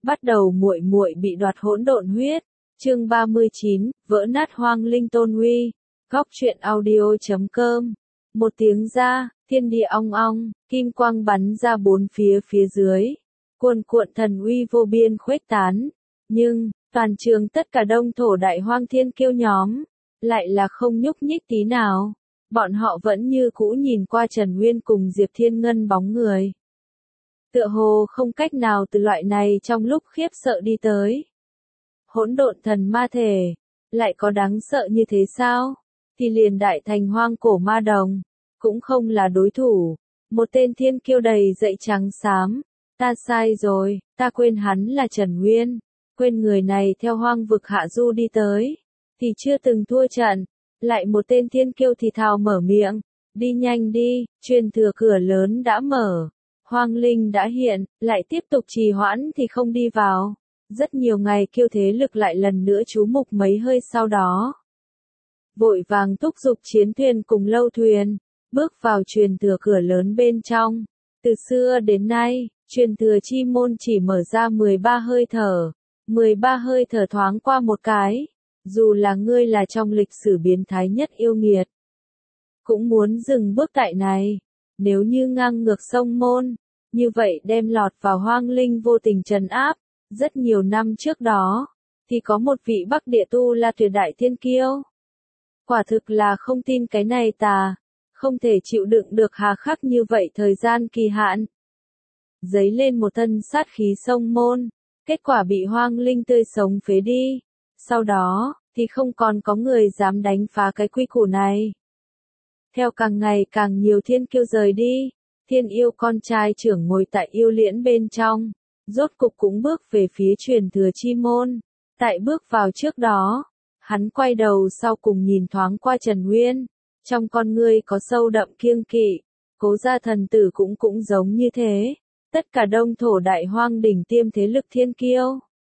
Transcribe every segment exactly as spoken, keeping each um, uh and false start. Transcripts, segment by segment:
Bắt đầu muội muội bị đoạt hỗn độn huyết. Chương ba mươi chín, vỡ nát hoang linh tôn uy. Góc truyện audio chấm com. Một tiếng ra, thiên địa ong ong, kim quang bắn ra bốn phía phía dưới. Cuồn cuộn thần uy vô biên khuếch tán. Nhưng, toàn trường tất cả đông thổ đại hoang thiên kiêu nhóm, lại là không nhúc nhích tí nào. Bọn họ vẫn như cũ nhìn qua Trần Nguyên cùng Diệp Thiên Ngân bóng người. Tựa hồ không cách nào từ loại này trong lúc khiếp sợ đi tới. Hỗn độn thần ma thể, lại có đáng sợ như thế sao? Thì liền đại thành hoang cổ ma đồng, cũng không là đối thủ. Một tên thiên kiêu đầy dậy trắng xám. Ta sai rồi, ta quên hắn là Trần Nguyên. Quên người này theo hoang vực hạ du đi tới. Thì chưa từng thua trận. Lại một tên thiên kiêu thì thào mở miệng. Đi nhanh đi, truyền thừa cửa lớn đã mở. Hoang linh đã hiện, lại tiếp tục trì hoãn thì không đi vào. Rất nhiều ngày kiêu thế lực lại lần nữa chú mục mấy hơi sau đó. Vội vàng thúc giục chiến thuyền cùng lâu thuyền, bước vào truyền thừa cửa lớn bên trong. Từ xưa đến nay, truyền thừa chi môn chỉ mở ra mười ba hơi thở. mười ba hơi thở thoáng qua một cái. Dù là ngươi là trong lịch sử biến thái nhất yêu nghiệt, cũng muốn dừng bước tại này. Nếu như ngang ngược sông môn, như vậy đem lọt vào hoang linh vô tình trấn áp. Rất nhiều năm trước đó, thì có một vị Bắc Địa Tu La tuyệt đại thiên kiêu. Quả thực là không tin cái này tà, không thể chịu đựng được hà khắc như vậy thời gian kỳ hạn. Dấy lên một thân sát khí sông môn, kết quả bị hoang linh tươi sống phế đi. Sau đó, thì không còn có người dám đánh phá cái quy củ này. Theo càng ngày càng nhiều thiên kiêu rời đi, thiên yêu con trai trưởng ngồi tại yêu liễn bên trong, rốt cục cũng bước về phía truyền thừa chi môn. Tại bước vào trước đó, hắn quay đầu sau cùng nhìn thoáng qua Trần Nguyên, trong con ngươi có sâu đậm kiêng kỵ. Cố gia thần tử cũng cũng giống như thế, tất cả đông thổ đại hoang đỉnh tiêm thế lực thiên kiêu.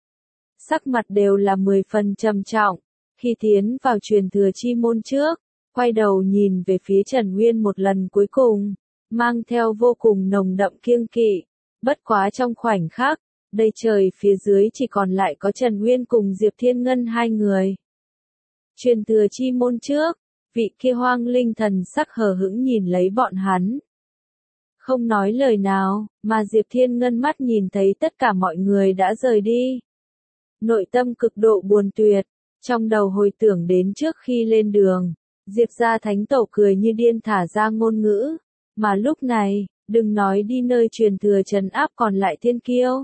Sắc mặt đều là mười phần trầm trọng, khi tiến vào truyền thừa chi môn trước, quay đầu nhìn về phía Trần Nguyên một lần cuối cùng, mang theo vô cùng nồng đậm kiêng kỵ. Bất quá trong khoảnh khắc, đây trời phía dưới chỉ còn lại có Trần Nguyên cùng Diệp Thiên Ngân hai người. Truyền thừa chi môn trước, vị kia hoang linh thần sắc hờ hững nhìn lấy bọn hắn. Không nói lời nào, mà Diệp Thiên Ngân mắt nhìn thấy tất cả mọi người đã rời đi. Nội tâm cực độ buồn tuyệt, trong đầu hồi tưởng đến trước khi lên đường, Diệp gia thánh tổ cười như điên thả ra ngôn ngữ, mà lúc này, đừng nói đi nơi truyền thừa trấn áp còn lại thiên kiêu.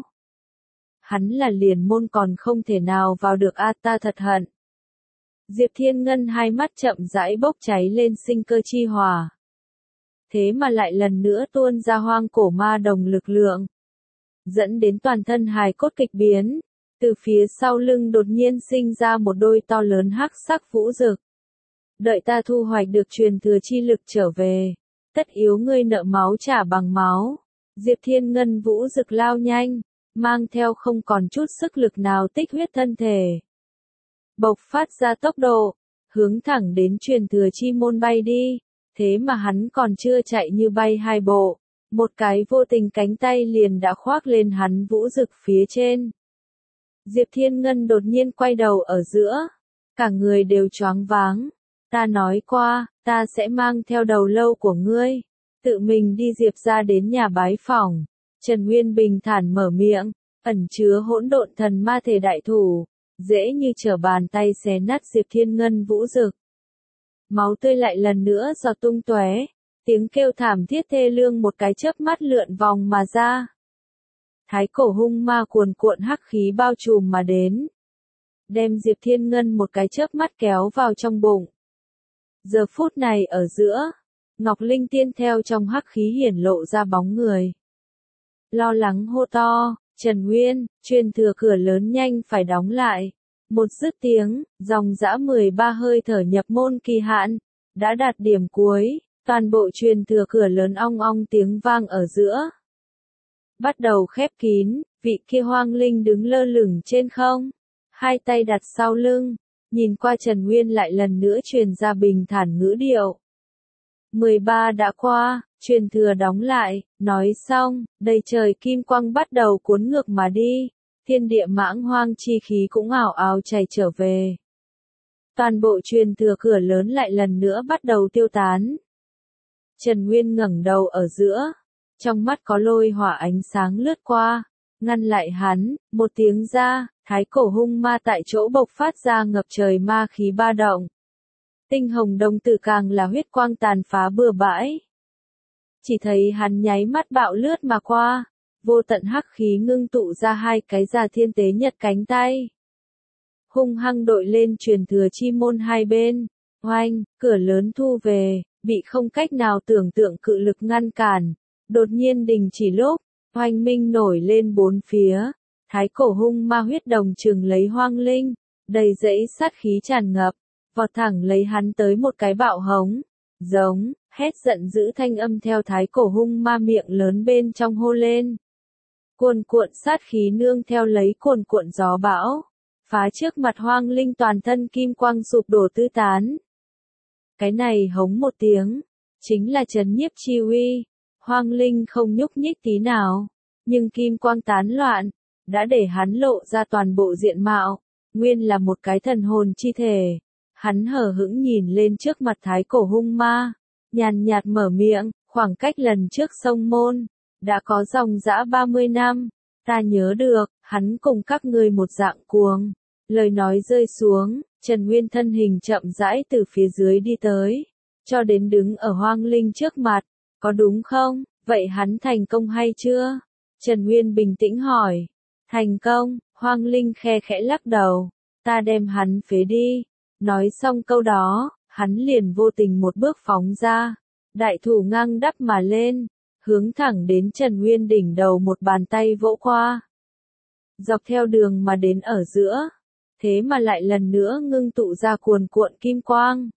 Hắn là liền môn còn không thể nào vào được a, ta thật hận. Diệp Thiên Ngân hai mắt chậm rãi bốc cháy lên sinh cơ chi hỏa. Thế mà lại lần nữa tuôn ra hoang cổ ma đồng lực lượng, dẫn đến toàn thân hài cốt kịch biến. Từ phía sau lưng đột nhiên sinh ra một đôi to lớn hắc sắc vũ dực. Đợi ta thu hoạch được truyền thừa chi lực trở về, tất yếu ngươi nợ máu trả bằng máu. Diệp Thiên Ngân vũ dực lao nhanh, mang theo không còn chút sức lực nào tích huyết thân thể. Bộc phát ra tốc độ, hướng thẳng đến truyền thừa chi môn bay đi. Thế mà hắn còn chưa chạy như bay hai bộ, một cái vô tình cánh tay liền đã khoác lên hắn vũ dực phía trên. Diệp Thiên Ngân đột nhiên quay đầu ở giữa, cả người đều choáng váng. Ta nói qua, ta sẽ mang theo đầu lâu của ngươi, tự mình đi Diệp ra đến nhà bái phỏng. Trần Nguyên bình thản mở miệng, ẩn chứa hỗn độn thần ma thể đại thủ, dễ như trở bàn tay xé nát Diệp Thiên Ngân vũ dực. Máu tươi lại lần nữa giọt tung tóe, tiếng kêu thảm thiết thê lương một cái chớp mắt lượn vòng mà ra. Thái cổ hung ma cuồn cuộn hắc khí bao trùm mà đến, đem Diệp Thiên Ngân một cái chớp mắt kéo vào trong bụng. Giờ phút này ở giữa, Ngọc Linh Tiên theo trong hắc khí hiển lộ ra bóng người. Lo lắng hô to, Trần Nguyên, truyền thừa cửa lớn nhanh phải đóng lại. Một dứt tiếng, dòng dã mười ba hơi thở nhập môn kỳ hạn, đã đạt điểm cuối, toàn bộ truyền thừa cửa lớn ong ong tiếng vang ở giữa. Bắt đầu khép kín, vị kia hoang linh đứng lơ lửng trên không, hai tay đặt sau lưng, nhìn qua Trần Nguyên lại lần nữa truyền ra bình thản ngữ điệu. mười ba đã qua, truyền thừa đóng lại, nói xong, đầy trời kim quang bắt đầu cuốn ngược mà đi. thiên địa mãng hoang chi khí cũng ào ào chảy trở về. Toàn bộ truyền thừa cửa lớn lại lần nữa bắt đầu tiêu tán. Trần Nguyên ngẩng đầu ở giữa, trong mắt có lôi hỏa ánh sáng lướt qua, ngăn lại hắn, một tiếng ra, thái cổ hung ma tại chỗ bộc phát ra ngập trời ma khí ba động. Tinh hồng đồng tử càng là huyết quang tàn phá bừa bãi. Chỉ thấy hắn nháy mắt bạo lướt mà qua, vô tận hắc khí ngưng tụ ra hai cái già thiên tế nhật cánh tay. Hung hăng đội lên truyền thừa chi môn hai bên, oanh, cửa lớn thu về, bị không cách nào tưởng tượng cự lực ngăn cản, đột nhiên đình chỉ lúc, oanh minh nổi lên bốn phía, thái cổ hung ma huyết đồng trừng lấy Hoang Linh, đầy dẫy sát khí tràn ngập, vọt thẳng lấy hắn tới một cái bạo hống, giống, hét giận dữ thanh âm theo thái cổ hung ma miệng lớn bên trong hô lên. Cuồn cuộn sát khí nương theo lấy cuồn cuộn gió bão, phá trước mặt Hoang Linh toàn thân kim quang sụp đổ tứ tán. Cái này hống một tiếng, chính là trấn nhiếp chi uy, Hoang Linh không nhúc nhích tí nào, nhưng kim quang tán loạn, đã để hắn lộ ra toàn bộ diện mạo, nguyên là một cái thần hồn chi thể. Hắn hờ hững nhìn lên trước mặt thái cổ hung ma, nhàn nhạt mở miệng, khoảng cách lần trước sông môn, đã có dòng dã ba mươi năm, ta nhớ được, hắn cùng các ngươi một dạng cuồng. Lời nói rơi xuống, Trần Nguyên thân hình chậm rãi từ phía dưới đi tới, cho đến đứng ở Hoang Linh trước mặt, có đúng không, vậy hắn thành công hay chưa? Trần Nguyên bình tĩnh hỏi, thành công, Hoang Linh khe khẽ lắc đầu, ta đem hắn phế đi. Nói xong câu đó, hắn liền vô tình một bước phóng ra, đại thủ ngang đắp mà lên, hướng thẳng đến Trần Nguyên đỉnh đầu một bàn tay vỗ qua. Dọc theo đường mà đến ở giữa, thế mà lại lần nữa ngưng tụ ra cuồn cuộn kim quang.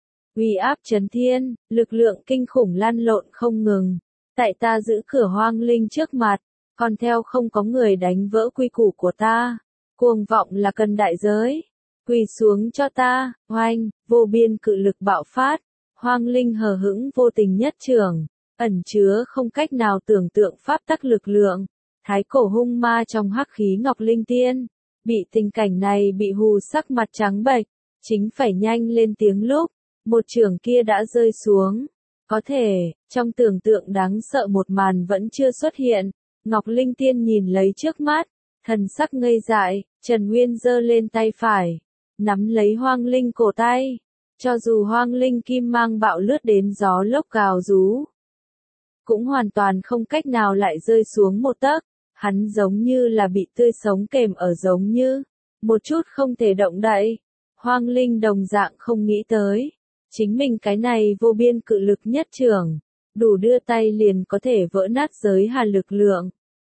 Uy áp chấn thiên, lực lượng kinh khủng lăn lộn không ngừng, tại ta giữ cửa Hoang Linh trước mặt, còn theo không có người đánh vỡ quy củ của ta, cuồng vọng là cần đại giới. Quỳ xuống cho ta, oanh, vô biên cự lực bạo phát, Hoang Linh hờ hững vô tình nhất trường, ẩn chứa không cách nào tưởng tượng pháp tắc lực lượng, thái cổ hung ma trong hắc khí ngọc linh tiên, bị tình cảnh này bị hù sắc mặt trắng bệch, chính phải nhanh lên tiếng lúc, một trường kia đã rơi xuống, có thể, trong tưởng tượng đáng sợ một màn vẫn chưa xuất hiện, ngọc linh tiên nhìn lấy trước mắt, thần sắc ngây dại, Trần Nguyên giơ lên tay phải. Nắm lấy Hoang Linh cổ tay, cho dù Hoang Linh kim mang bạo lướt đến gió lốc gào rú, cũng hoàn toàn không cách nào lại rơi xuống một tấc, hắn giống như là bị tươi sống kềm ở giống như, một chút không thể động đậy. Hoang Linh đồng dạng không nghĩ tới, chính mình cái này vô biên cự lực nhất trường, đủ đưa tay liền có thể vỡ nát giới hà lực lượng.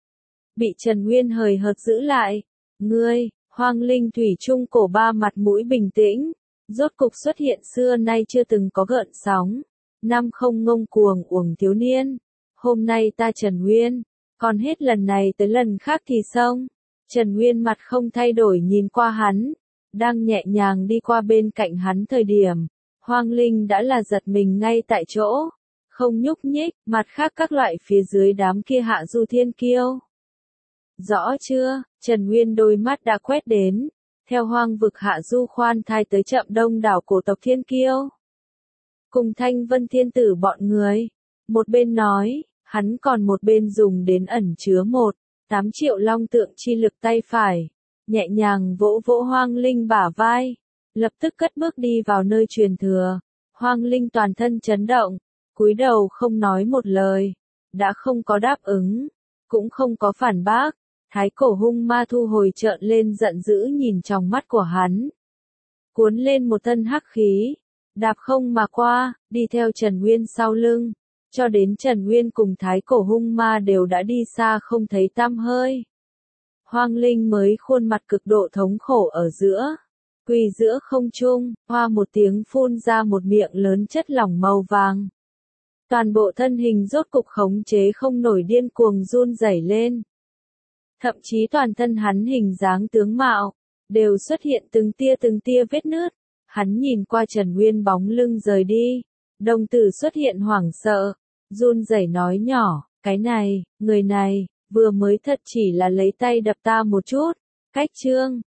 Bị Trần Nguyên hời hợt giữ lại, ngươi. Hoang Linh thủy chung cổ ba mặt mũi bình tĩnh, rốt cục xuất hiện xưa nay chưa từng có gợn sóng, năm không ngông cuồng uổng thiếu niên, hôm nay ta Trần Nguyên, còn hết lần này tới lần khác thì xong. Trần Nguyên mặt không thay đổi nhìn qua hắn, đang nhẹ nhàng đi qua bên cạnh hắn thời điểm, Hoang Linh đã là giật mình ngay tại chỗ, không nhúc nhích, mặt khác các loại phía dưới đám kia hạ du thiên kiêu. Rõ chưa, Trần Nguyên đôi mắt đã quét đến, theo hoang vực hạ du khoan thai tới chậm đông đảo cổ tộc thiên kiêu. Cùng Thanh Vân Thiên Tử bọn người, một bên nói, hắn còn một bên dùng đến ẩn chứa một, tám triệu long tượng chi lực tay phải, nhẹ nhàng vỗ vỗ Hoang Linh bả vai, lập tức cất bước đi vào nơi truyền thừa. Hoang Linh toàn thân chấn động, cúi đầu không nói một lời, đã không có đáp ứng, cũng không có phản bác. Thái cổ hung ma thu hồi trợn lên giận dữ nhìn trong mắt của hắn. Cuốn lên một thân hắc khí, đạp không mà qua, đi theo Trần Nguyên sau lưng, cho đến Trần Nguyên cùng thái cổ hung ma đều đã đi xa không thấy tăm hơi. Hoang Linh mới khuôn mặt cực độ thống khổ ở giữa, quỳ giữa không trung, hoa một tiếng phun ra một miệng lớn chất lỏng màu vàng. Toàn bộ thân hình rốt cục khống chế không nổi điên cuồng run rẩy lên. Thậm chí toàn thân hắn hình dáng tướng mạo, đều xuất hiện từng tia từng tia vết nứt. Hắn nhìn qua Trần Nguyên bóng lưng rời đi, đồng tử xuất hiện hoảng sợ, run rẩy nói nhỏ, cái này, người này, vừa mới thật chỉ là lấy tay đập ta một chút. Cách chương